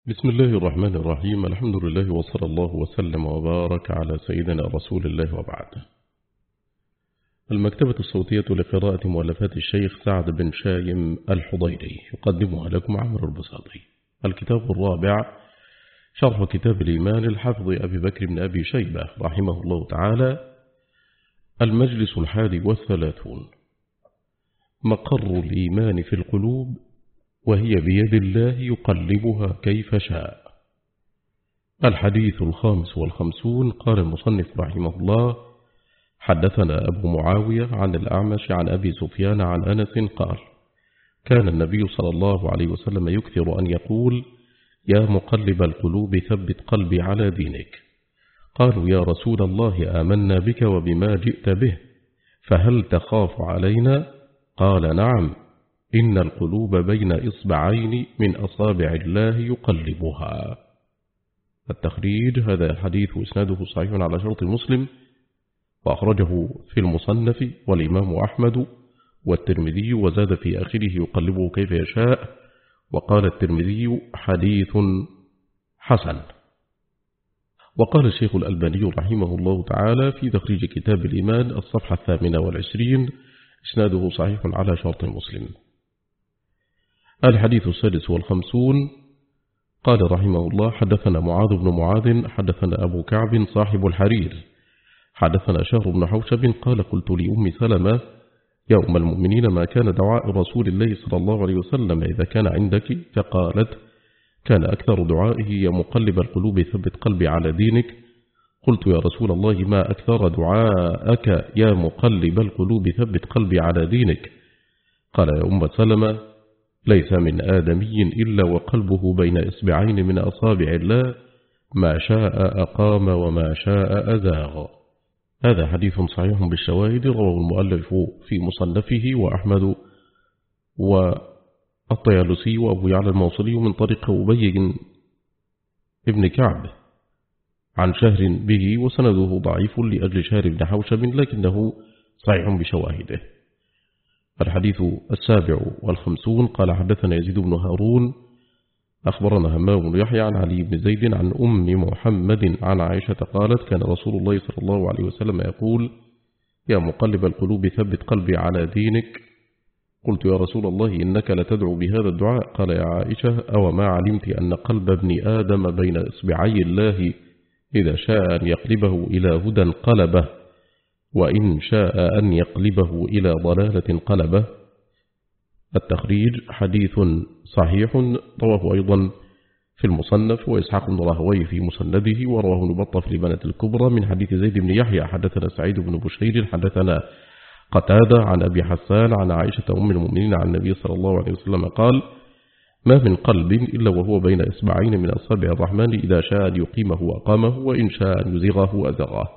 بسم الله الرحمن الرحيم. الحمد لله وصلى الله وسلم وبارك على سيدنا رسول الله وبعد. المكتبة الصوتية لقراءة مؤلفات الشيخ سعد بن شايم الحضيري يقدمها لكم عمرو البساطي. الكتاب الرابع شرح كتاب الإيمان الحافظ أبي بكر بن أبي شيبة رحمه الله تعالى. المجلس 31. مقر الإيمان في القلوب وهي بيد الله يقلبها كيف شاء. الحديث 55. قال المصنف رحمه الله: حدثنا أبو معاوية عن الأعمش عن أبي سفيان عن أنس قال: كان النبي صلى الله عليه وسلم يكثر أن يقول: يا مقلب القلوب ثبت قلبي على دينك. قالوا: يا رسول الله آمنا بك وبما جئت به، فهل تخاف علينا؟ قال: نعم، إن القلوب بين إصبعين من أصابع الله يقلبها. التخريج: هذا الحديث إسناده صحيح على شرط مسلم، وأخرجه في المصنف والإمام أحمد والترمذي، وزاد في آخره يقلبه كيف يشاء، وقال الترمذي: حديث حسن. وقال الشيخ الألباني رحمه الله تعالى في تخريج كتاب الإيمان الصفحة 28: إسناده صحيح على شرط مسلم. الحديث 56. قال رحمه الله: حدثنا معاذ بن معاذ حدثنا أبو كعب صاحب الحرير حدثنا شهر بن حوشب قال: قلت لأم سلمة: يا أم المؤمنين، ما كان دعاء رسول الله صلى الله عليه وسلم إذا كان عندك؟ فقالت: كان أكثر دعائه: يا مقلب القلوب ثبت قلبي على دينك. قلت: يا رسول الله، ما أكثر دعاءك يا مقلب القلوب ثبت قلبي على دينك؟ قال: يا أم سلمة، ليس من آدمي إلا وقلبه بين إصبعين من أصابع الله، ما شاء أقام وما شاء أزاغ. هذا حديث صحيح بالشواهد، رواه المؤلف في مصنفه وأحمد والطيالسي وأبو يعلى الموصلي من طريق أبي بن كعب عن شهر به، وسنده ضعيف لأجل شهر بن حوشب، لكنه صحيح بشواهده. الحديث 57. قال: حدثنا يزيد بن هارون أخبرنا همام بن يحيى عن علي بن زيد عن أم محمد عن عائشة قالت: كان رسول الله صلى الله عليه وسلم يقول: يا مقلب القلوب ثبت قلبي على دينك. قلت: يا رسول الله، إنك لتدعو بهذا الدعاء. قال: يا عائشة، أو ما علمت أن قلب ابن آدم بين إصبعي الله، إذا شاء أن يقلبه إلى هدى قلبه، وإن شاء أن يقلبه إلى ضلالة قلبه. التخريج: حديث صحيح، رواه أيضا في المصنف وإسحاق بن راهويه في مسنده، ورواه ابن بطة في الإبانة الكبرى من حديث زيد بن يحيى حدثنا سعيد بن بشير حدثنا قتادة عن أبي حسان عن عائشة أم المؤمنين عن النبي صلى الله عليه وسلم قال: ما من قلب إلا وهو بين إصبعين من أصابع الرحمن، إذا شاء أن يقيمه أقامه، وإن شاء أن يزغه أزغه.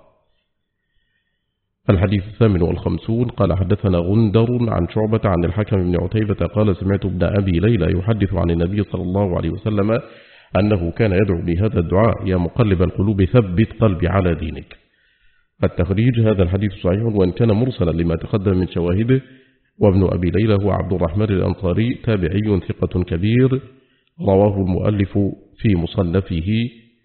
الحديث 58. قال: حدثنا غندر عن شعبة عن الحكم بن عتيبة قال: سمعت ابن أبي ليلى يحدث عن النبي صلى الله عليه وسلم أنه كان يدعو بهذا الدعاء: يا مقلب القلوب ثبت قلبي على دينك. التخريج: هذا الحديث صحيح وإن كان مرسلا لما تقدم من شواهده، وابن أبي ليلى هو عبد الرحمن الأنصاري، تابعي ثقة كبير، رواه المؤلف في مصنفه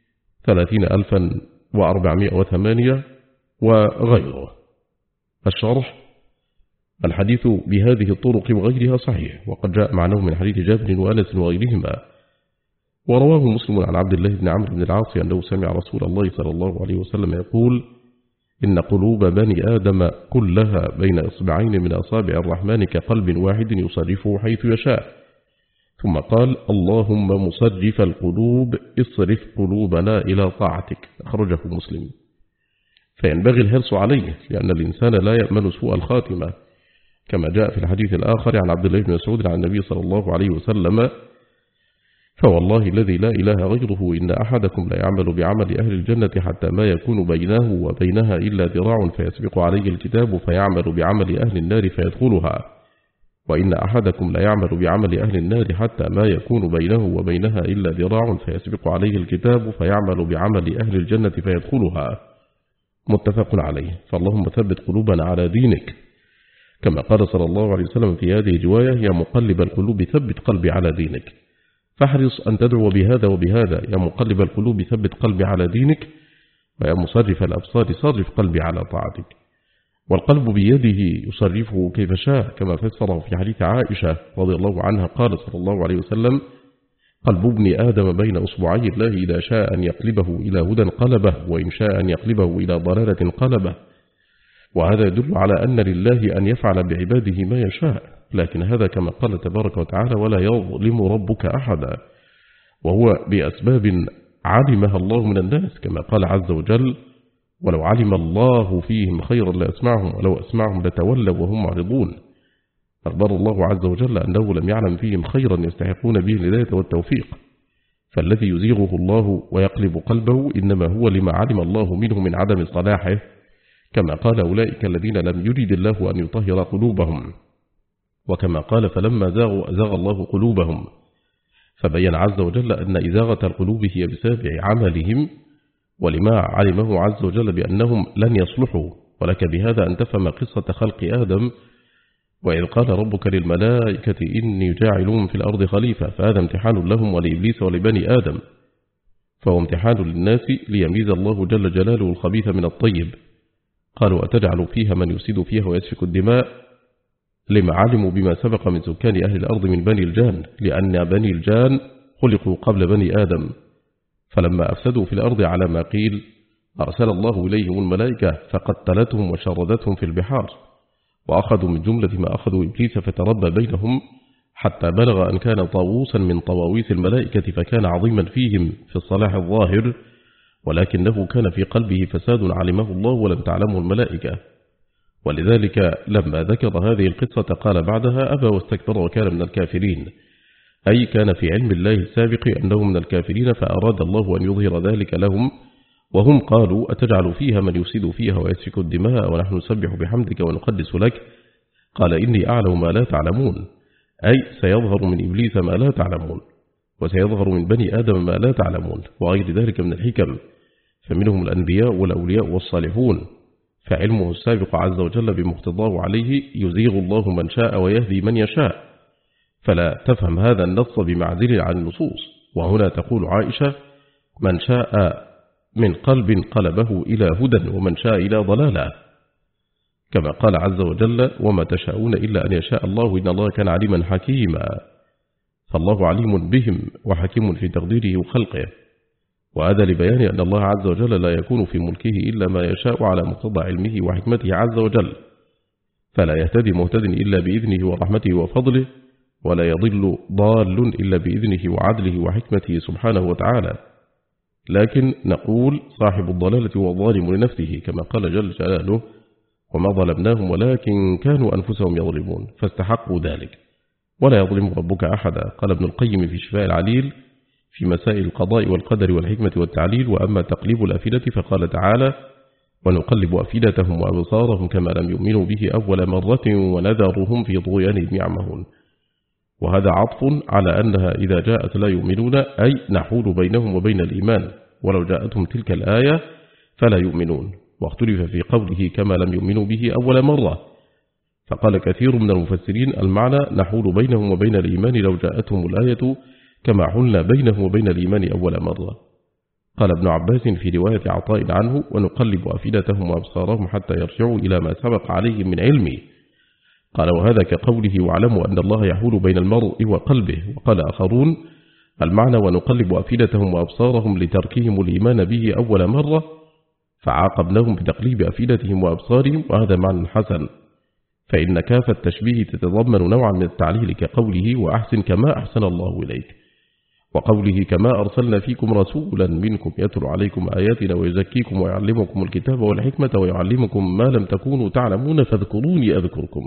30,408 وغيره. الشرح: الحديث بهذه الطرق وغيرها صحيح، وقد جاء معناه من حديث جابر وأنس وغيرهما. ورواه مسلم عن عبد الله بن عمرو بن العاص أنه سمع رسول الله صلى الله عليه وسلم يقول: إن قلوب بني آدم كلها بين إصبعين من أصابع الرحمن كقلب واحد يصرفه حيث يشاء. ثم قال: اللهم مصرف القلوب اصرف قلوبنا إلى طاعتك. أخرجه مسلم. فينبغي الحرص عليه، لأن الإنسان لا يأمن سوء الخاتمة، كما جاء في الحديث الآخر عن عبد الله بن مسعود عن النبي صلى الله عليه وسلم: فوالله الذي لا إله غيره، إن أحدكم لا يعمل بعمل أهل الجنة حتى ما يكون بينه وبينها إلا ذراع، فيسبق عليه الكتاب فيعمل بعمل أهل النار فيدخلها، وإن أحدكم لا يعمل بعمل أهل النار حتى ما يكون بينه وبينها إلا ذراع، فيسبق عليه الكتاب فيعمل بعمل أهل الجنة فيدخلها. متفق عليه. فاللهم ثبت قلوبنا على دينك، كما قال صلى الله عليه وسلم في هذه الرواية: يا مقلب القلوب ثبت قلبي على دينك. فاحرص أن تدعو بهذا وبهذا: يا مقلب القلوب ثبت قلبي على دينك، ويا مصرف الأبصار صرف قلبي على طاعتك. والقلب بيده يصرفه كيف شاء، كما فسره في حديث عائشة رضي الله عنها قال صلى الله عليه وسلم: قلب ابن آدم بين أصبعي الله، إذا شاء أن يقلبه إلى هدى قلبه، وإن شاء أن يقلبه إلى ضلالة قلبه. وهذا يدل على أن لله أن يفعل بعباده ما يشاء، لكن هذا كما قال تبارك وتعالى: ولا يظلم ربك أحدا، وهو بأسباب علمها الله من الناس، كما قال عز وجل: ولو علم الله فيهم خيرا لأسمعهم، ولو أسمعهم لتولوا وهم معرضون. أخبر الله عز وجل أنه لم يعلم فيهم خيرا يستحقون به الهداية والتوفيق، فالذي يزيغه الله ويقلب قلبه إنما هو لما علم الله منه من عدم صلاحه، كما قال: أولئك الذين لم يرد الله أن يطهر قلوبهم، وكما قال: فلما زاغوا أزاغ الله قلوبهم. فبين عز وجل أن إزاغة القلوب هي بسبب عملهم، ولما علمه عز وجل بأنهم لن يصلحوا. ولك بهذا أن تفهم قصة خلق آدم، وإذ قال ربك للملائكة إني جاعل في الأرض خليفة، فهذا امتحان لهم ولإبليس ولبني آدم، فهو امتحان للناس ليميز الله جل جلاله الخبيث من الطيب. قالوا: أتجعل فيها من يفسد فيها ويسفك الدماء، لما علموا بما سبق من سكان أهل الأرض من بني الجان، لأن بني الجان خلقوا قبل بني آدم، فلما أفسدوا في الأرض على ما قيل أرسل الله إليهم الملائكة فقتلتهم وشردتهم في البحار، وأخذوا من جملة ما أخذوا إبليس فتربى بينهم، حتى بلغ أن كان طاووسا من طواويس الملائكة، فكان عظيما فيهم في الصلاح الظاهر، ولكنه كان في قلبه فساد علمه الله ولم تعلمه الملائكة. ولذلك لما ذكر هذه القصة قال بعدها: أبى واستكبر وكان من الكافرين، أي كان في علم الله السابق أنه من الكافرين، فأراد الله أن يظهر ذلك لهم، وهم قالوا: أتجعل فيها من يفسد فيها ويسفك الدماء ونحن نسبح بحمدك ونقدس لك؟ قال: إني أعلم ما لا تعلمون، أي سيظهر من إبليس ما لا تعلمون، وسيظهر من بني آدم ما لا تعلمون، وغير ذلك من الحكم، فمنهم الأنبياء والأولياء والصالحون، فعلمه السابق عز وجل بمقتضاه عليه يزيغ الله من شاء ويهدي من يشاء، فلا تفهم هذا النص بمعزل عن النصوص. وهنا تقول عائشة: من شاء من قلب قلبه إلى هدى، ومن شاء إلى ضلالة، كما قال عز وجل: وما تشاءون إلا أن يشاء الله إن الله كان عليما حكيما. فالله عليم بهم وحكيم في تقديره وخلقه، وهذا لبيان أن الله عز وجل لا يكون في ملكه إلا ما يشاء على مقتضى علمه وحكمته عز وجل، فلا يهتدي مهتد إلا بإذنه ورحمته وفضله، ولا يضل ضال إلا بإذنه وعدله وحكمته سبحانه وتعالى. لكن نقول: صاحب الضلالة هو الظالم لنفسه، كما قال جل جلاله: وما ظلمناهم ولكن كانوا أنفسهم يظلمون، فاستحقوا ذلك، ولا يظلم ربك أحدا. قال ابن القيم في شفاء العليل في مسائل القضاء والقدر والحكمة والتعليل: وأما تقليب الأفئدة فقال تعالى: ونقلب أفئدتهم وأبصارهم كما لم يؤمنوا به أول مرة ونذرهم في طغيانهم يعمهون. وهذا عطف على أنها إذا جاءت لا يؤمنون، أي نحول بينهم وبين الإيمان، ولو جاءتهم تلك الآية فلا يؤمنون. واختلف في قوله كما لم يؤمنوا به أول مرة، فقال كثير من المفسرين: المعنى نحول بينهم وبين الإيمان لو جاءتهم الآية كما حلنا بينهم وبين الإيمان أول مرة. قال ابن عباس في رواية عطاء عنه: ونقلب أفئدتهم وأبصارهم حتى يرجعوا إلى ما سبق عليهم من علمه. قال: وهذا كقوله: واعلموا أن الله يحول بين المرء وقلبه. وقال آخرون: المعنى ونقلب أفئدتهم وأبصارهم لتركهم الإيمان به أول مرة، فعاقبناهم بتقليب أفئدتهم وأبصارهم، وهذا معنى حسن، فإن كاف التشبيه تتضمن نوعا من التعليل، كقوله: وأحسن كما أحسن الله إليك، وقوله: كما أرسلنا فيكم رسولا منكم يتلو عليكم آياتنا ويزكيكم ويعلمكم الكتاب والحكمة ويعلمكم ما لم تكونوا تعلمون فاذكروني أذكركم.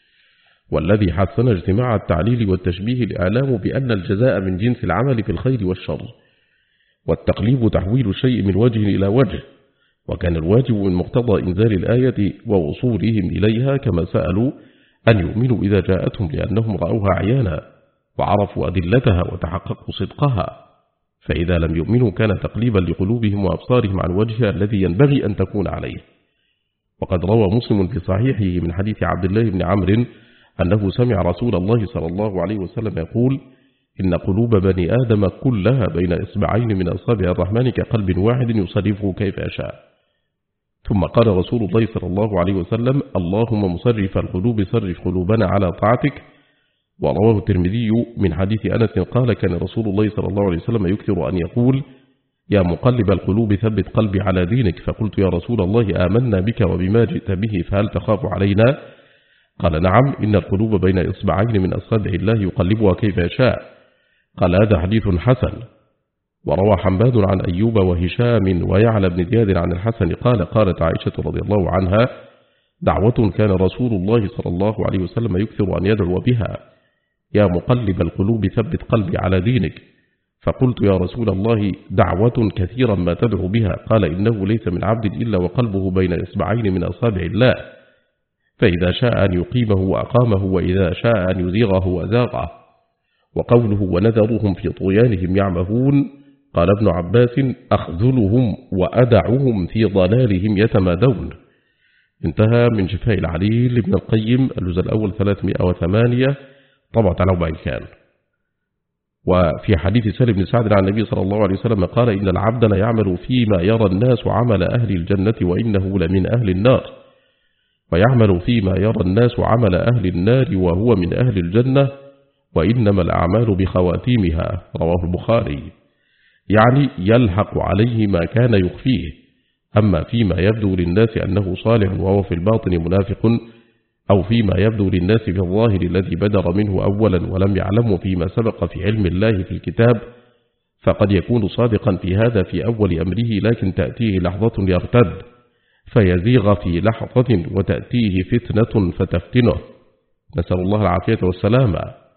والذي حسن اجتماع التعليل والتشبيه الإعلام بأن الجزاء من جنس العمل في الخير والشر، والتقليب تحويل الشيء من وجه إلى وجه، وكان الواجب من مقتضى إنزال الآية ووصولهم إليها كما سألوا أن يؤمنوا إذا جاءتهم، لأنهم رأوها عيانا وعرفوا أدلتها وتحققوا صدقها، فإذا لم يؤمنوا كان تقليبا لقلوبهم وأبصارهم عن وجهها الذي ينبغي أن تكون عليه. وقد روى مسلم في صحيحه من حديث عبد الله بن عمرو أنه سمع رسول الله صلى الله عليه وسلم يقول: إن قلوب بني آدم كلها بين إصبعين من أصابع الرحمن كقلب واحد يصرفه كيف يشاء. ثم قال رسول الله صلى الله عليه وسلم: اللهم مصرف القلوب صرف قلوبنا على طاعتك. ورواه الترمذي من حديث أنس قال: كان رسول الله صلى الله عليه وسلم يكثر أن يقول: يا مقلب القلوب ثبت قلبي على دينك. فقلت: يا رسول الله آمنا بك وبما جئت به فهل تخاف علينا؟ قال: نعم، إن القلوب بين إصبعين من أصابع الله يقلبها كيف يشاء. قال: هذا حديث حسن. وروى حماد عن أيوب وهشام ويعلى بن زياد عن الحسن قال: قالت عائشة رضي الله عنها: دعوة كان رسول الله صلى الله عليه وسلم يكثر أن يدعو بها: يا مقلب القلوب ثبت قلبي على دينك. فقلت: يا رسول الله دعوة كثيرا ما تدعو بها. قال: إنه ليس من عبد إلا وقلبه بين إصبعين من أصابع الله، فإذا شاء أن يقيمه أقامه، وإذا شاء أن يزيغه أزاغه. وقوله: ونذرهم في طغيانهم يعمهون، قال ابن عباس: أخذلهم وأدعهم في ضلالهم يتمادون. انتهى من شفاء العليل ابن القيم الجزء الأول 308 طبعة على كان. وفي حديث سهل بن سعد عن النبي صلى الله عليه وسلم قال: إن العبد لا يعمل فيما يرى الناس عمل أهل الجنة وإنه لمن أهل النار، ويعمل فيما يرى الناس عمل أهل النار وهو من أهل الجنة، وإنما الأعمال بخواتيمها. رواه البخاري. يعني يلحق عليه ما كان يخفيه، أما فيما يبدو للناس أنه صالح وهو في الباطن منافق، أو فيما يبدو للناس في الظاهر الذي بدر منه أولا ولم يعلمه فيما سبق في علم الله في الكتاب، فقد يكون صادقا في هذا في أول أمره، لكن تأتيه لحظة يرتد فيزيغ في لحظة، وتأتيه فتنة فتفتنه، نسأل الله العافية والسلامة.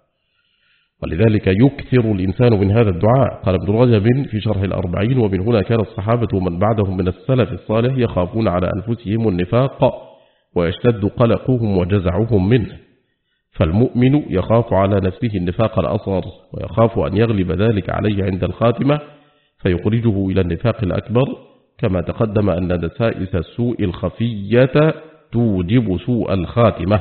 ولذلك يكثر الإنسان من هذا الدعاء. قال ابن رجب في شرح الأربعين: ومن هنا كان الصحابة ومن بعدهم من السلف الصالح يخافون على أنفسهم النفاق، ويشتد قلقهم وجزعهم منه. فالمؤمن يخاف على نفسه النفاق الأصغر، ويخاف أن يغلب ذلك عليه عند الخاتمة فيخرجه إلى النفاق الأكبر، كما تقدم أن دسائس السوء الخفية توجب سوء الخاتمة.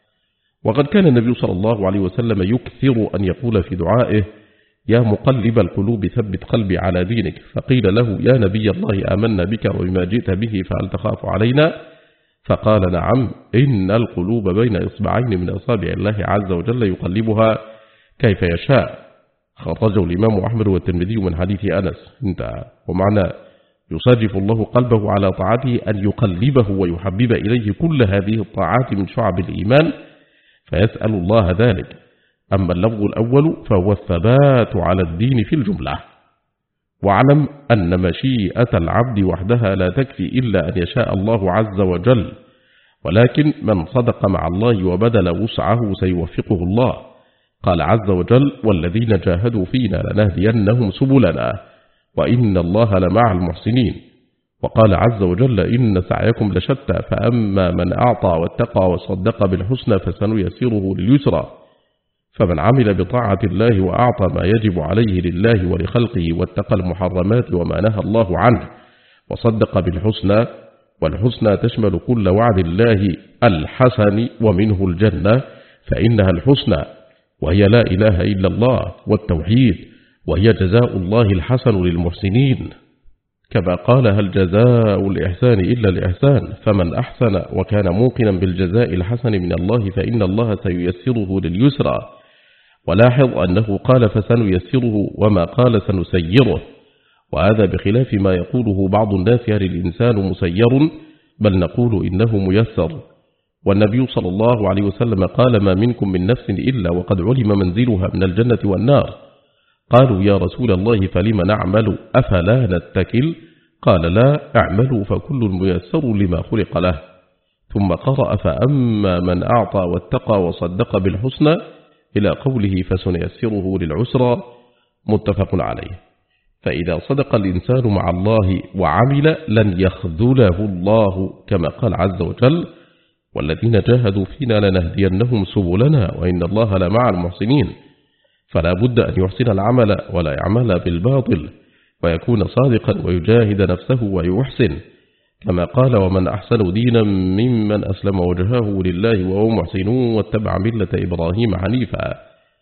وقد كان النبي صلى الله عليه وسلم يكثر أن يقول في دعائه: يا مقلب القلوب ثبت قلبي على دينك. فقيل له: يا نبي الله آمنا بك وبما جئت به فهل تخاف علينا؟ فقال: نعم، إن القلوب بين إصبعين من أصابع الله عز وجل يقلبها كيف يشاء. خرجه الإمام أحمد والترمذي من حديث أنس. انتهى. ومعنى يصرف الله قلبه على طاعته أن يقلبه ويحبب إليه كل هذه الطاعات من شعب الإيمان، فيسأل الله ذلك. أما اللفظ الأول فهو الثبات على الدين في الجملة. واعلم أن مشيئة العبد وحدها لا تكفي إلا أن يشاء الله عز وجل، ولكن من صدق مع الله وبذل وسعه سيوفقه الله. قال عز وجل: والذين جاهدوا فينا لنهدينهم سبلنا وإن الله لمع المحسنين. وقال عز وجل: إن سعيكم لشتى، فأما من أعطى واتقى وصدق بالحسنى فسنيسره لليسرى. فمن عمل بطاعة الله وأعطى ما يجب عليه لله ولخلقه، واتقى المحرمات وما نهى الله عنه، وصدق بالحسنى، والحسنى تشمل كل وعد الله الحسن ومنه الجنة، فإنها الحسنى، وهي لا إله إلا الله والتوحيد، وهي جزاء الله الحسن للمحسنين، كما قال: هل جزاء الإحسان إلا الإحسان؟ فمن أحسن وكان موقنا بالجزاء الحسن من الله فإن الله سييسره لليسرى. ولاحظ أنه قال فسنيسره وما قال سنسيره، وهذا بخلاف ما يقوله بعض الناس: هل الإنسان مسير؟ بل نقول إنه ميسر. والنبي صلى الله عليه وسلم قال: ما منكم من نفس إلا وقد علم منزلها من الجنة والنار. قالوا: يا رسول الله فلم نعمل أفلا نتكل؟ قال: لا، اعملوا فكل ميسر لما خلق له. ثم قرأ: فأما من أعطى واتقى وصدق بالحسنى إلى قوله فسنيسره للعسرى، متفق عليه. فإذا صدق الإنسان مع الله وعمل لن يخذله الله، كما قال عز وجل: والذين جاهدوا فينا لنهدينهم سبلنا وإن الله لمع المحسنين. فلا بد أن يحسن العمل ولا يعمل بالباطل، ويكون صادقا ويجاهد نفسه ويحسن، كما قال: ومن أحسن دينا ممن أسلم وجهه لله وهو محسن واتبع ملة إبراهيم حنيفا.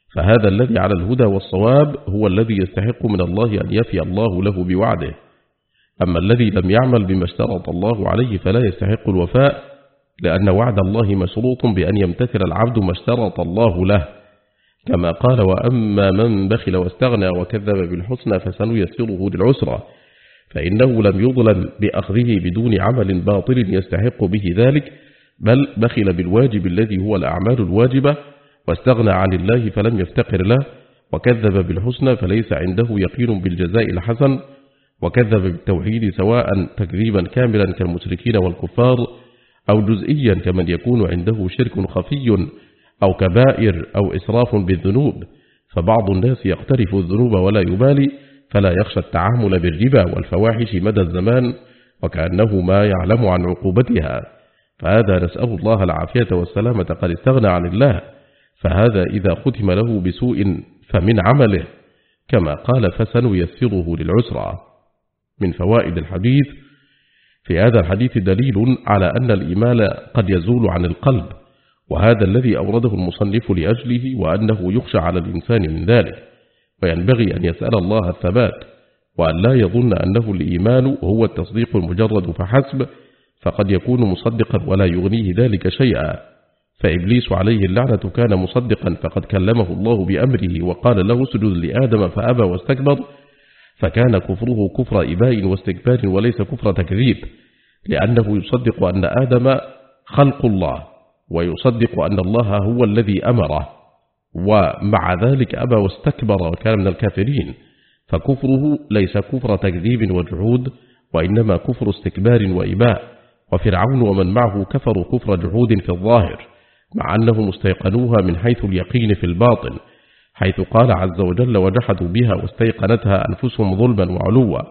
فهذا الذي على الهدى والصواب هو الذي يستحق من الله أن يفي الله له بوعده. أما الذي لم يعمل بما اشترط الله عليه فلا يستحق الوفاء، لأن وعد الله مشروط بأن يمتثل العبد ما اشترط الله له، كما قال: وأما من بخل واستغنى وكذب بالحسنى فسنيسره للعسرى، فإنه لم يظلم بأخذه بدون عمل باطل يستحق به ذلك، بل بخل بالواجب الذي هو الأعمال الواجبة، واستغنى عن الله فلم يفتقر له، وكذب بالحسنى فليس عنده يقين بالجزاء الحسن، وكذب بالتوحيد سواء تكذيبا كاملا كالمشركين والكفار، أو جزئيا كمن يكون عنده شرك خفي أو كبائر أو إسراف بالذنوب. فبعض الناس يقترف الذنوب ولا يبالي، فلا يخشى التعامل بالربا والفواحش مدى الزمان وكأنه ما يعلم عن عقوبتها، فهذا نسأل الله العافية والسلامة قد استغنى عن الله، فهذا إذا ختم له بسوء فمن عمله، كما قال: فسنيسره للعسرى. من فوائد الحديث: في هذا الحديث دليل على أن الإيمان قد يزول عن القلب، وهذا الذي أورده المصنف لأجله، وأنه يخشى على الإنسان من ذلك، وينبغي أن يسأل الله الثبات، وأن لا يظن أنه الإيمان هو التصديق المجرد فحسب، فقد يكون مصدقا ولا يغنيه ذلك شيئا. فإبليس عليه اللعنة كان مصدقا، فقد كلمه الله بأمره وقال له: اسجد لآدم فأبى واستكبر، فكان كفره كفر إباء واستكبار وليس كفر تكذيب، لأنه يصدق أن آدم خلق الله، ويصدق أن الله هو الذي أمره، ومع ذلك أبى واستكبر وكان من الكافرين، فكفره ليس كفر تكذيب وجحود، وإنما كفر استكبار وإباء. وفرعون ومن معه كفروا كفر جحود في الظاهر، مع أنهم استيقنوها من حيث اليقين في الباطن، حيث قال عز وجل: وجحدوا بها واستيقنتها أنفسهم ظلما وعلوا.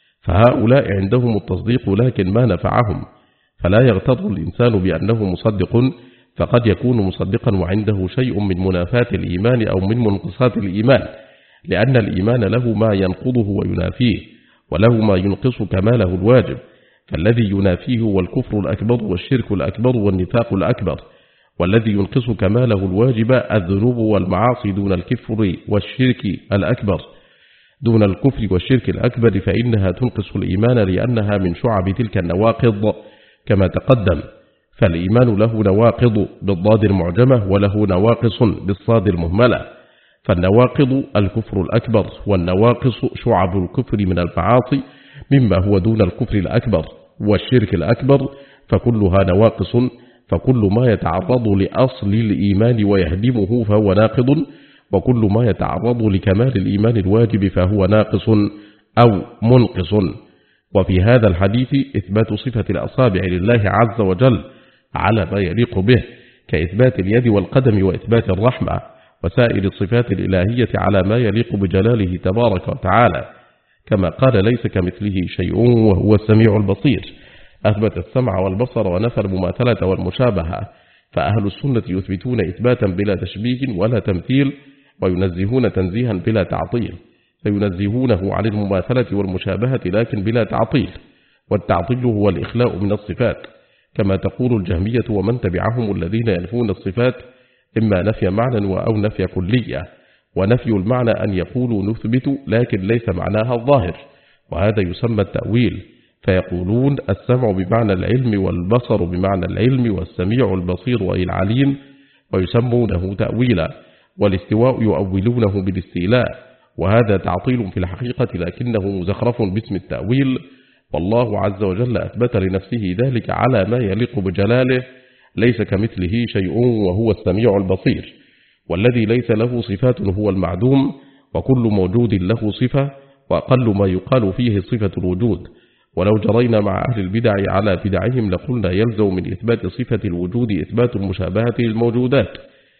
فهؤلاء عندهم التصديق لكن ما نفعهم، فلا يغتر الإنسان بأنه مصدق، فقد يكون مصدقا وعنده شيء من منافاة الإيمان أو من منقصات الإيمان، لأن الإيمان له ما ينقضه وينافيه، وله ما ينقص كماله الواجب، فالذي ينافيه هو الكفر الأكبر والشرك الأكبر والنفاق الأكبر، والذي ينقص كماله الواجب الذنوب والمعاصي دون الكفر والشرك الأكبر. دون الكفر والشرك الأكبر فإنها تنقص الإيمان، لأنها من شعب تلك النواقض كما تقدم. فالإيمان له نواقض بالضاد المعجمة، وله نواقص بالصاد المهملة. فالنواقض الكفر الأكبر، والنواقص شعب الكفر من المعاصي مما هو دون الكفر الأكبر والشرك الأكبر، فكلها نواقص، فكل ما يتعرض لأصل الإيمان ويهدمه فهو ناقض، وكل ما يتعرض لكمال الإيمان الواجب فهو ناقص أو منقص. وفي هذا الحديث إثبات صفة الأصابع لله عز وجل على ما يليق به، كإثبات اليد والقدم وإثبات الرحمة وسائر الصفات الإلهية على ما يليق بجلاله تبارك وتعالى، كما قال: ليس كمثله شيء وهو السميع البصير. أثبت السمع والبصر ونفى المماثلة والمشابهة، فأهل السنة يثبتون إثباتا بلا تشبيه ولا تمثيل، وينزهون تنزيها بلا تعطيل، فينزهونه عن المماثلة والمشابهة لكن بلا تعطيل، والتعطيل هو الإخلاء من الصفات، كما تقول الجهمية ومن تبعهم الذين ينفون الصفات إما نفي معنى أو نفي كلية. ونفي المعنى أن يقولوا نثبت لكن ليس معناها الظاهر، وهذا يسمى التأويل، فيقولون السمع بمعنى العلم، والبصر بمعنى العلم، والسميع البصير أي العليم، ويسمونه تأويلا. والاستواء يؤولونه بالاستيلاء، وهذا تعطيل في الحقيقة لكنه مزخرف باسم التأويل. والله عز وجل أثبت لنفسه ذلك على ما يليق بجلاله: ليس كمثله شيء وهو السميع البصير. والذي ليس له صفات هو المعدوم، وكل موجود له صفة، وأقل ما يقال فيه صفة الوجود. ولو جرينا مع أهل البدع على بدعهم لقلنا يلزم من إثبات صفة الوجود إثبات المشابهة للموجودات،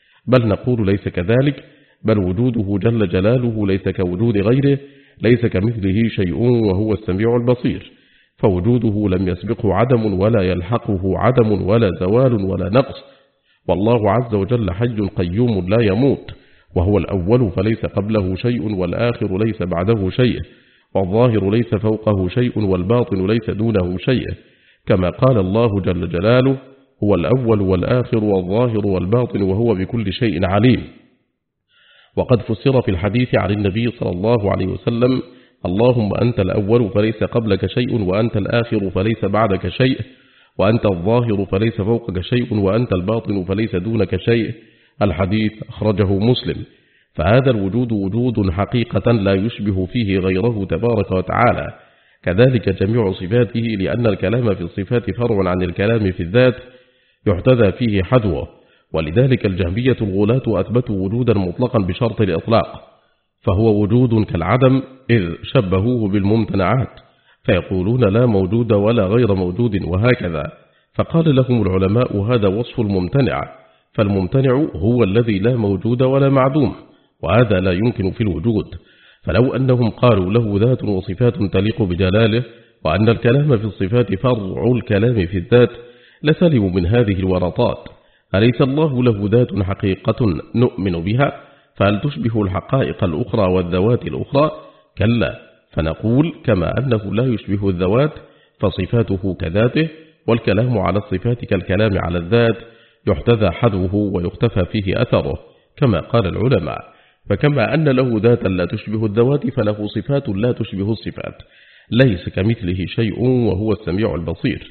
بل نقول ليس كذلك، بل وجوده جل جلاله ليس كوجود غيره، ليس كمثله شيء وهو السميع البصير، فوجوده لم يسبقه عدم ولا يلحقه عدم ولا زوال ولا نقص. والله عز وجل حي قيوم لا يموت، وهو الأول فليس قبله شيء، والآخر ليس بعده شيء، والظاهر ليس فوقه شيء، والباطن ليس دونه شيء، كما قال الله جل جلاله: هو الأول والآخر والظاهر والباطن وهو بكل شيء عليم. وقد فسر في الحديث عن النبي صلى الله عليه وسلم: اللهم أنت الأول فليس قبلك شيء، وأنت الآخر فليس بعدك شيء، وأنت الظاهر فليس فوقك شيء، وأنت الباطن فليس دونك شيء. الحديث أخرجه مسلم. فهذا الوجود وجود حقيقة لا يشبه فيه غيره تبارك وتعالى. كذلك جميع صفاته، لأن الكلام في الصفات فرع عن الكلام في الذات يحتذى فيه حذوه. ولذلك الجهمية الغلاة أثبتوا وجودا مطلقا بشرط الإطلاق، فهو وجود كالعدم، إذ شبهوه بالممتنعات، فيقولون لا موجود ولا غير موجود وهكذا. فقال لهم العلماء: هذا وصف الممتنع، فالممتنع هو الذي لا موجود ولا معدوم، وهذا لا يمكن في الوجود. فلو أنهم قالوا له ذات وصفات تليق بجلاله، وأن الكلام في الصفات فرع الكلام في الذات، لسلموا من هذه الورطات. أليس الله له ذات حقيقة نؤمن بها؟ فهل تشبه الحقائق الأخرى والذوات الأخرى؟ كلا، فنقول كما أنه لا يشبه الذوات فصفاته كذاته، والكلام على الصفات كالكلام على الذات، يحتذى حذوه ويختفى فيه أثره كما قال العلماء. فكما أن له ذاتا لا تشبه الذوات، فله صفات لا تشبه الصفات، ليس كمثله شيء وهو السميع البصير.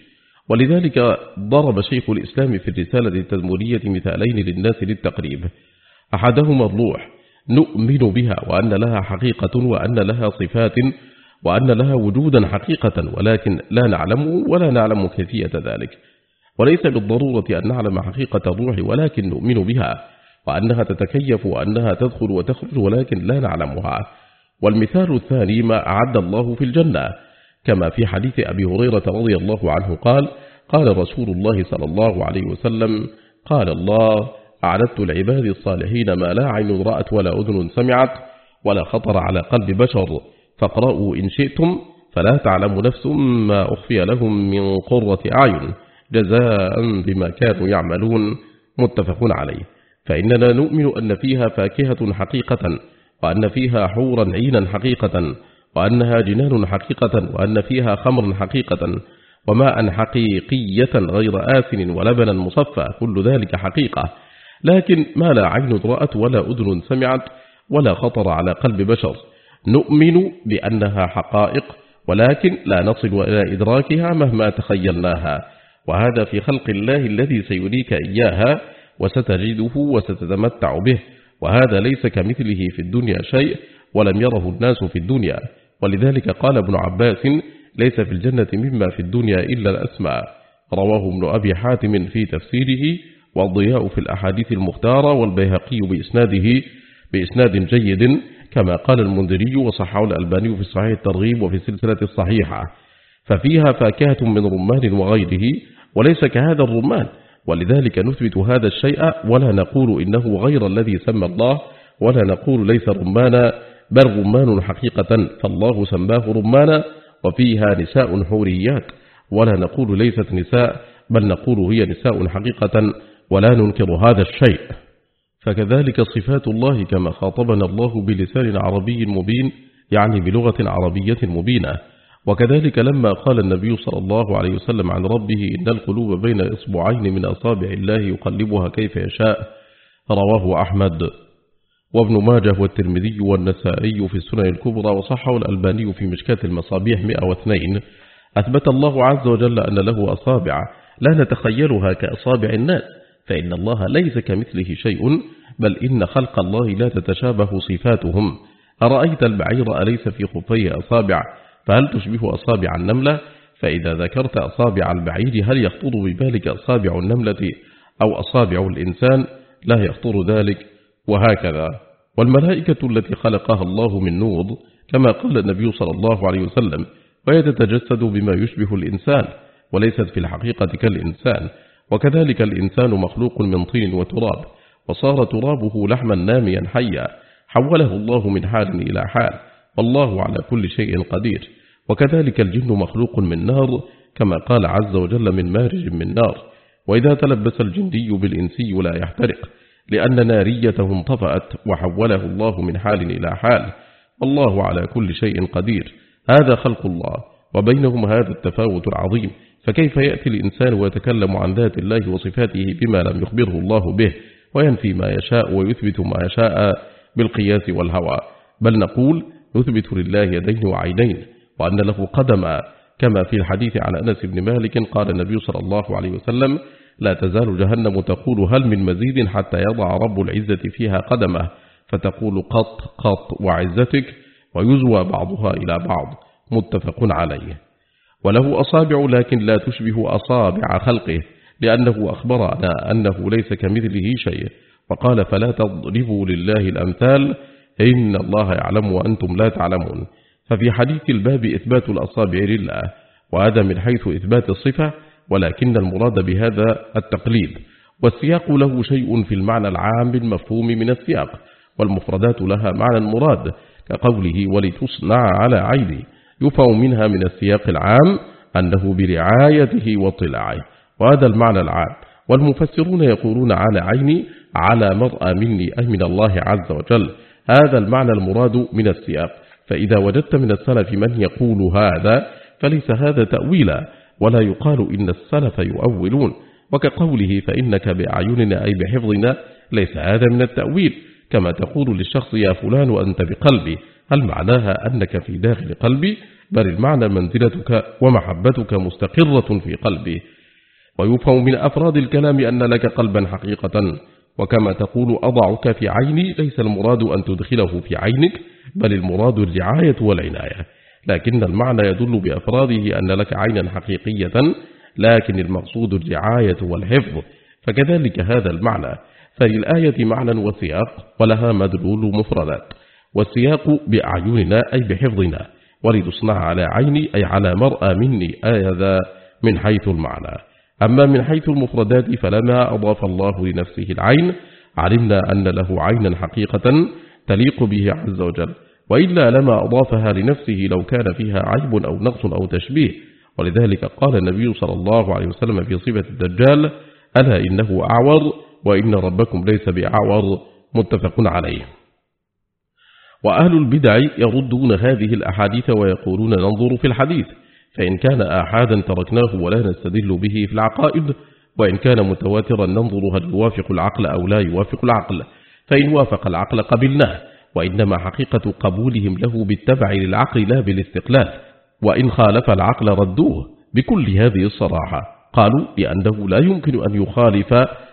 ولذلك ضرب شيخ الإسلام في الرسالة التدمرية مثالين للناس للتقريب: أحدهما الروح، نؤمن بها وأن لها حقيقة وأن لها صفات وأن لها وجودا حقيقة، ولكن لا نعلم ولا نعلم كيفية ذلك. وليس بالضرورة أن نعلم حقيقة الروح، ولكن نؤمن بها، وأنها تتكيف وأنها تدخل وتخرج، ولكن لا نعلمها. والمثال الثاني ما أعد الله في الجنة، كما في حديث أبي هريرة رضي الله عنه قال: قال رسول الله صلى الله عليه وسلم: قال الله: أعددت العباد الصالحين ما لا عين رأت ولا أذن سمعت ولا خطر على قلب بشر، فاقرأوا إن شئتم فلا تعلم نفس ما أخفي لهم من قرة أعين جزاء بما كانوا يعملون. متفق عليه. فإننا نؤمن أن فيها فاكهة حقيقة، وأن فيها حورا عينا حقيقة، وأنها جنان حقيقة، وأن فيها خمر حقيقة، وماء حقيقية غير آسن، ولبنا مصفى، كل ذلك حقيقة. لكن ما لا عين رأت ولا أذن سمعت ولا خطر على قلب بشر، نؤمن بأنها حقائق، ولكن لا نصل إلى إدراكها مهما تخيلناها. وهذا في خلق الله الذي سيريك إياها وستجده وستتمتع به، وهذا ليس كمثله في الدنيا شيء ولم يره الناس في الدنيا. ولذلك قال ابن عباس: ليس في الجنة مما في الدنيا إلا الأسماء. رواه ابن أبي حاتم في تفسيره، والضياء في الأحاديث المختارة، والبيهقي بإسناد جيد، كما قال المنذري وصححه الألباني في صحيح الترغيب وفي السلسلة الصحيحة. ففيها فاكهة من رمان وغيره، وليس كهذا الرمان، ولذلك نثبت هذا الشيء ولا نقول إنه غير الذي سمى الله، ولا نقول ليس رمانا، بل رمان حقيقة، فالله سماه رمانا. وفيها نساء حوريات، ولا نقول ليست نساء، بل نقول هي نساء حقيقة، ولا ننكر هذا الشيء. فكذلك صفات الله كما خاطبنا الله بلسان عربي مبين، يعني بلغة عربية مبينة. وكذلك لما قال النبي صلى الله عليه وسلم عن ربه: إن القلوب بين إصبعين من أصابع الله يقلبها كيف يشاء، رواه أحمد وابن ماجه والترمذي والنسائي في السنن الكبرى، وصححه الألباني في مشكاة المصابيح 102. أثبت الله عز وجل أن له أصابع لا نتخيلها كأصابع الناس، فإن الله ليس كمثله شيء، بل إن خلق الله لا تتشابه صفاتهم. أرأيت البعير أليس في خفيه أصابع، فهل تشبه أصابع النملة؟ فإذا ذكرت أصابع البعير هل يخطر ببالك أصابع النملة أو أصابع الإنسان؟ لا يخطر ذلك. وهكذا. والملائكة التي خلقها الله من نور، كما قال النبي صلى الله عليه وسلم: وهي تتجسد بما يشبه الإنسان، وليست في الحقيقة كالإنسان. وكذلك الإنسان مخلوق من طين وتراب، وصار ترابه لحما ناميا حيا، حوله الله من حال إلى حال، والله على كل شيء قدير. وكذلك الجن مخلوق من نار، كما قال عز وجل: من مارج من نار. وإذا تلبس الجندي بالإنسي لا يحترق، لأن ناريته انطفأت، وحوله الله من حال إلى حال، والله على كل شيء قدير. هذا خلق الله، وبينهم هذا التفاوت العظيم. فكيف يأتي الإنسان ويتكلم عن ذات الله وصفاته بما لم يخبره الله به، وينفي ما يشاء ويثبت ما يشاء، بالقياس والهوى، بل نقول نثبت لله يدين وعينين، وأن له قدما، كما في الحديث عن أنس بن مالك قال النبي صلى الله عليه وسلم: لا تزال جهنم تقول هل من مزيد حتى يضع رب العزة فيها قدمه، فتقول قط قط وعزتك، ويزوى بعضها إلى بعض، متفق عليه. وله أصابع لكن لا تشبه أصابع خلقه، لأنه أخبرنا أنه ليس كمثله شيء، وقال: فلا تضربوا لله الأمثال إن الله يعلم وأنتم لا تعلمون. ففي حديث الباب إثبات الأصابع لله، وهذا من حيث إثبات الصفة، ولكن المراد بهذا التقليد، والسياق له شيء في المعنى العام المفهوم من السياق، والمفردات لها معنى مراد، كقوله ولتصنع على عيني، يفهم منها من السياق العام أنه برعايته واطلاعه، وهذا المعنى العام. والمفسرون يقولون على عيني على مرأى مني أي من الله عز وجل، هذا المعنى المراد من السياق. فإذا وجدت من السلف من يقول هذا فليس هذا تأويلا، ولا يقال إن السلف يؤولون، وكقوله فإنك بأعيننا أي بحفظنا، ليس هذا من التأويل، كما تقول للشخص يا فلان وأنت بقلبي، هل معناها أنك في داخل قلبي؟ بل المعنى منزلتك ومحبتك مستقرة في قلبي. ويفهم من أفراد الكلام أن لك قلبا حقيقة، وكما تقول أضعك في عيني، ليس المراد أن تدخله في عينك، بل المراد الرعاية والعناية، لكن المعنى يدل بأفراده أن لك عينا حقيقية، لكن المقصود الرعاية والحفظ، فكذلك هذا المعنى. فللآية معنى وسياق، ولها مدلول مفردات، والسياق بأعيننا أي بحفظنا، ولتصنع على عيني أي على مرأى مني، هذا من حيث المعنى. أما من حيث المفردات فلما أضاف الله لنفسه العين علمنا أن له عينا حقيقة تليق به عز وجل، وإلا لما أضافها لنفسه لو كان فيها عيب أو نقص أو تشبيه. ولذلك قال النبي صلى الله عليه وسلم في صفة الدجال: ألا إنه أعور وإن ربكم ليس بأعور، متفق عليه. وأهل البدع يردون هذه الأحاديث ويقولون ننظر في الحديث، فإن كان آحادا تركناه ولا نستدل به في العقائد، وإن كان متواترا ننظر هل يوافق العقل أو لا يوافق العقل، فإن وافق العقل قبلناه، وإنما حقيقة قبولهم له بالتبع للعقل لا بالاستقلال، وإن خالف العقل ردوه بكل هذه الصراحة. قالوا لأنه لا يمكن أن يخالف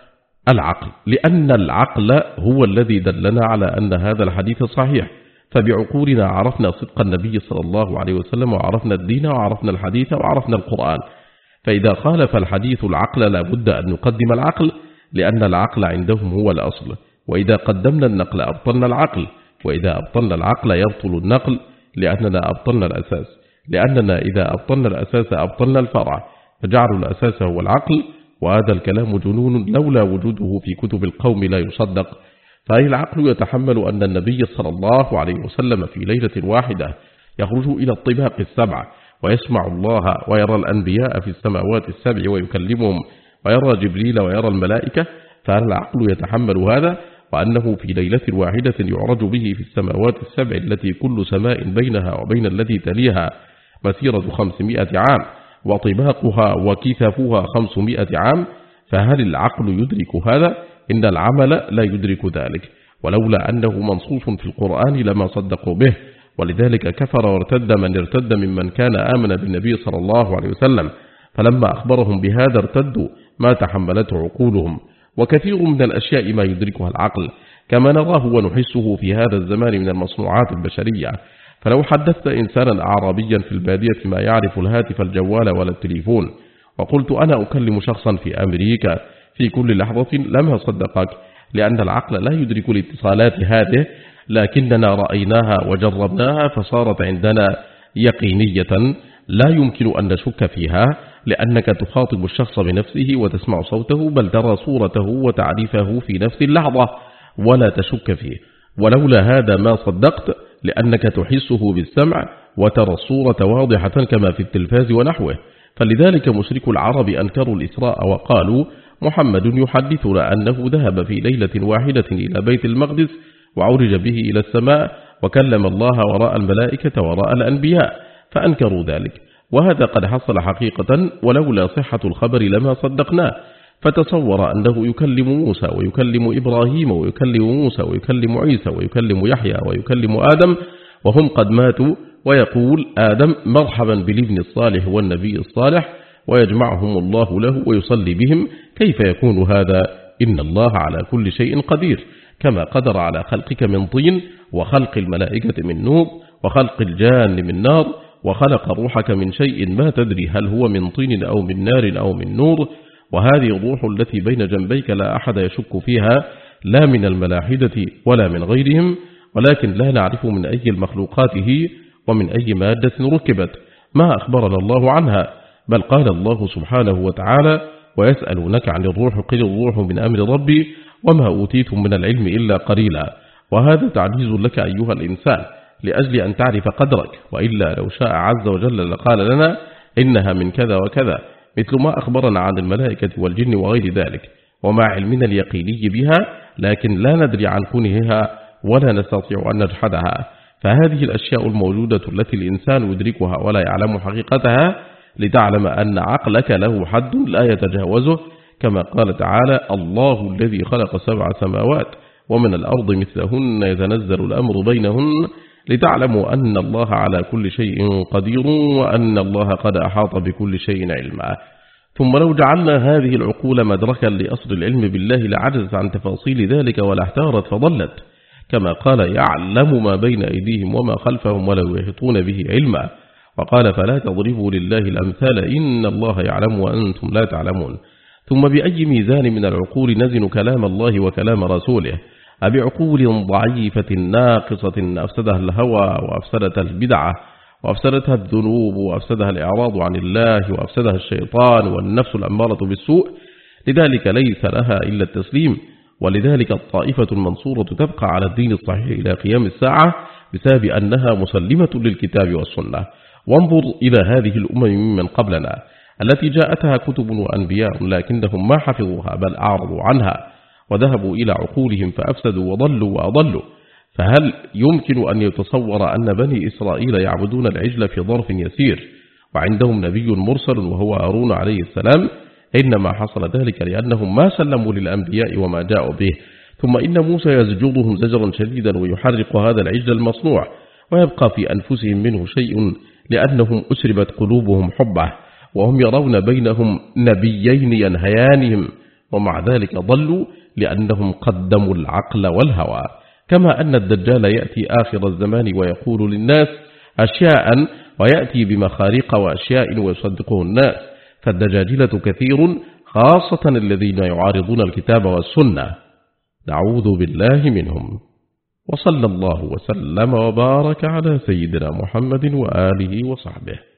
العقل، لأن العقل هو الذي دلنا على أن هذا الحديث صحيح، فبعقولنا عرفنا صدق النبي صلى الله عليه وسلم، وعرفنا الدين، وعرفنا الحديث، وعرفنا القرآن. فإذا خالف الحديث العقل لا بد أن نقدم العقل، لأن العقل عندهم هو الأصل، وإذا قدمنا النقل أبطلنا العقل، وإذا أبطلنا العقل يبطل النقل، لأننا أبطلنا الأساس، لأننا إذا أبطلنا الأساس أبطلنا الفرع، فجعلوا الأساس هو العقل، وهذا الكلام جنون لولا وجوده في كتب القوم لا يصدق. فأي العقل يتحمل أن النبي صلى الله عليه وسلم في ليلة واحدة يخرج إلى الطباق السبع ويسمع الله ويرى الأنبياء في السماوات السبع ويكلمهم، ويرى جبريل ويرى الملائكة؟ فهل العقل يتحمل هذا؟ وأنه في ليلة واحدة يعرج به في السماوات السبع التي كل سماء بينها وبين التي تليها مسيرة 500 عام، وطباقها وكثافها 500 عام، فهل العقل يدرك هذا؟ إن العمل لا يدرك ذلك، ولولا أنه منصوص في القرآن لما صدقوا به. ولذلك كفر وارتد من ارتد ممن كان آمن بالنبي صلى الله عليه وسلم، فلما أخبرهم بهذا ارتدوا ما تحملته عقولهم. وكثير من الأشياء ما يدركها العقل، كما نراه ونحسه في هذا الزمان من المصنوعات البشرية. فلو حدثت إنسانا أعرابيا في البادية ما يعرف الهاتف الجوال ولا التليفون، وقلت أنا أكلم شخصا في أمريكا في كل لحظة، لما صدقك، لأن العقل لا يدرك الاتصالات هذه، لكننا رأيناها وجربناها فصارت عندنا يقينية لا يمكن أن نشك فيها، لأنك تخاطب الشخص بنفسه وتسمع صوته، بل ترى صورته وتعريفه في نفس اللحظة ولا تشك فيه. ولولا هذا ما صدقت، لأنك تحسه بالسمع وترى الصورة واضحة كما في التلفاز ونحوه. فلذلك مشرك العرب أنكروا الإسراء وقالوا محمد يحدثنا أنه ذهب في ليلة واحدة إلى بيت المقدس وعرج به إلى السماء وكلم الله وراء الملائكة وراء الأنبياء، فأنكروا ذلك، وهذا قد حصل حقيقة، ولولا صحة الخبر لما صدقناه. فتصور أنه يكلم موسى ويكلم إبراهيم ويكلم موسى ويكلم عيسى ويكلم يحيى ويكلم آدم وهم قد ماتوا، ويقول آدم مرحبا بالابن الصالح والنبي الصالح، ويجمعهم الله له ويصلي بهم. كيف يكون هذا؟ إن الله على كل شيء قدير، كما قدر على خلقك من طين، وخلق الملائكة من نور، وخلق الجان من نار، وخلق روحك من شيء ما تدري هل هو من طين أو من نار أو من نور. وهذه الروح التي بين جنبيك لا أحد يشك فيها، لا من الملاحدة ولا من غيرهم، ولكن لا نعرف من أي المخلوقات هي ومن أي مادة ركبت، ما أخبرنا الله عنها. بل قال الله سبحانه وتعالى: ويسألونك عن الروح قل الروح من أمر ربي وما أوتيتم من العلم إلا قليلا. وهذا تعجيز لك أيها الإنسان لأجل أن تعرف قدرك، وإلا لو شاء عز وجل لقال لنا إنها من كذا وكذا، مثل ما أخبرنا عن الملائكة والجن وغير ذلك، ومع علمنا اليقيني بها، لكن لا ندري عن كنهها ولا نستطيع أن نجحدها. فهذه الأشياء الموجودة التي الإنسان يدركها ولا يعلم حقيقتها، لتعلم أن عقلك له حد لا يتجاوزه، كما قال تعالى: الله الذي خلق 7 سماوات ومن الأرض مثلهن يتنزل الأمر بينهن، لتعلموا أن الله على كل شيء قدير وأن الله قد أحاط بكل شيء علما. ثم لو جعلنا هذه العقول مدركا لأصل العلم بالله لعجزت عن تفاصيل ذلك ولا احتارت فضلت، كما قال: يعلم ما بين أيديهم وما خلفهم ولا يحيطون به علما. وقال: فلا تضربوا لله الأمثال إن الله يعلم وأنتم لا تعلمون. ثم بأي ميزان من العقول نزن كلام الله وكلام رسوله؟ أبعقول ضعيفة ناقصة أفسدها الهوى وأفسدتها البدعة وأفسدتها الذنوب وأفسدها الإعراض عن الله وأفسدها الشيطان والنفس الأمارة بالسوء؟ لذلك ليس لها إلا التسليم. ولذلك الطائفة المنصورة تبقى على الدين الصحيح إلى قيام الساعة بسبب أنها مسلمة للكتاب والسنة. وانظر إلى هذه الأمم ممن قبلنا التي جاءتها كتب وأنبياء لكنهم ما حفظوها بل أعرضوا عنها وذهبوا إلى عقولهم فأفسدوا وضلوا وأضلوا. فهل يمكن أن يتصور أن بني إسرائيل يعبدون العجل في ظرف يسير وعندهم نبي مرسل وهو هارون عليه السلام؟ إنما حصل ذلك لأنهم ما سلموا للأنبياء وما جاءوا به. ثم إن موسى يزجرهم زجرا شديدا ويحرق هذا العجل المصنوع، ويبقى في أنفسهم منه شيء لأنهم أسربت قلوبهم حبه، وهم يرون بينهم نبيين ينهيانهم، ومع ذلك ضلوا لأنهم قدموا العقل والهوى. كما أن الدجال يأتي آخر الزمان ويقول للناس أشياء ويأتي بمخارق وأشياء ويصدقه الناس، فالدجاجلة كثير خاصة الذين يعارضون الكتاب والسنة، نعوذ بالله منهم. وصلى الله وسلم وبارك على سيدنا محمد وآله وصحبه.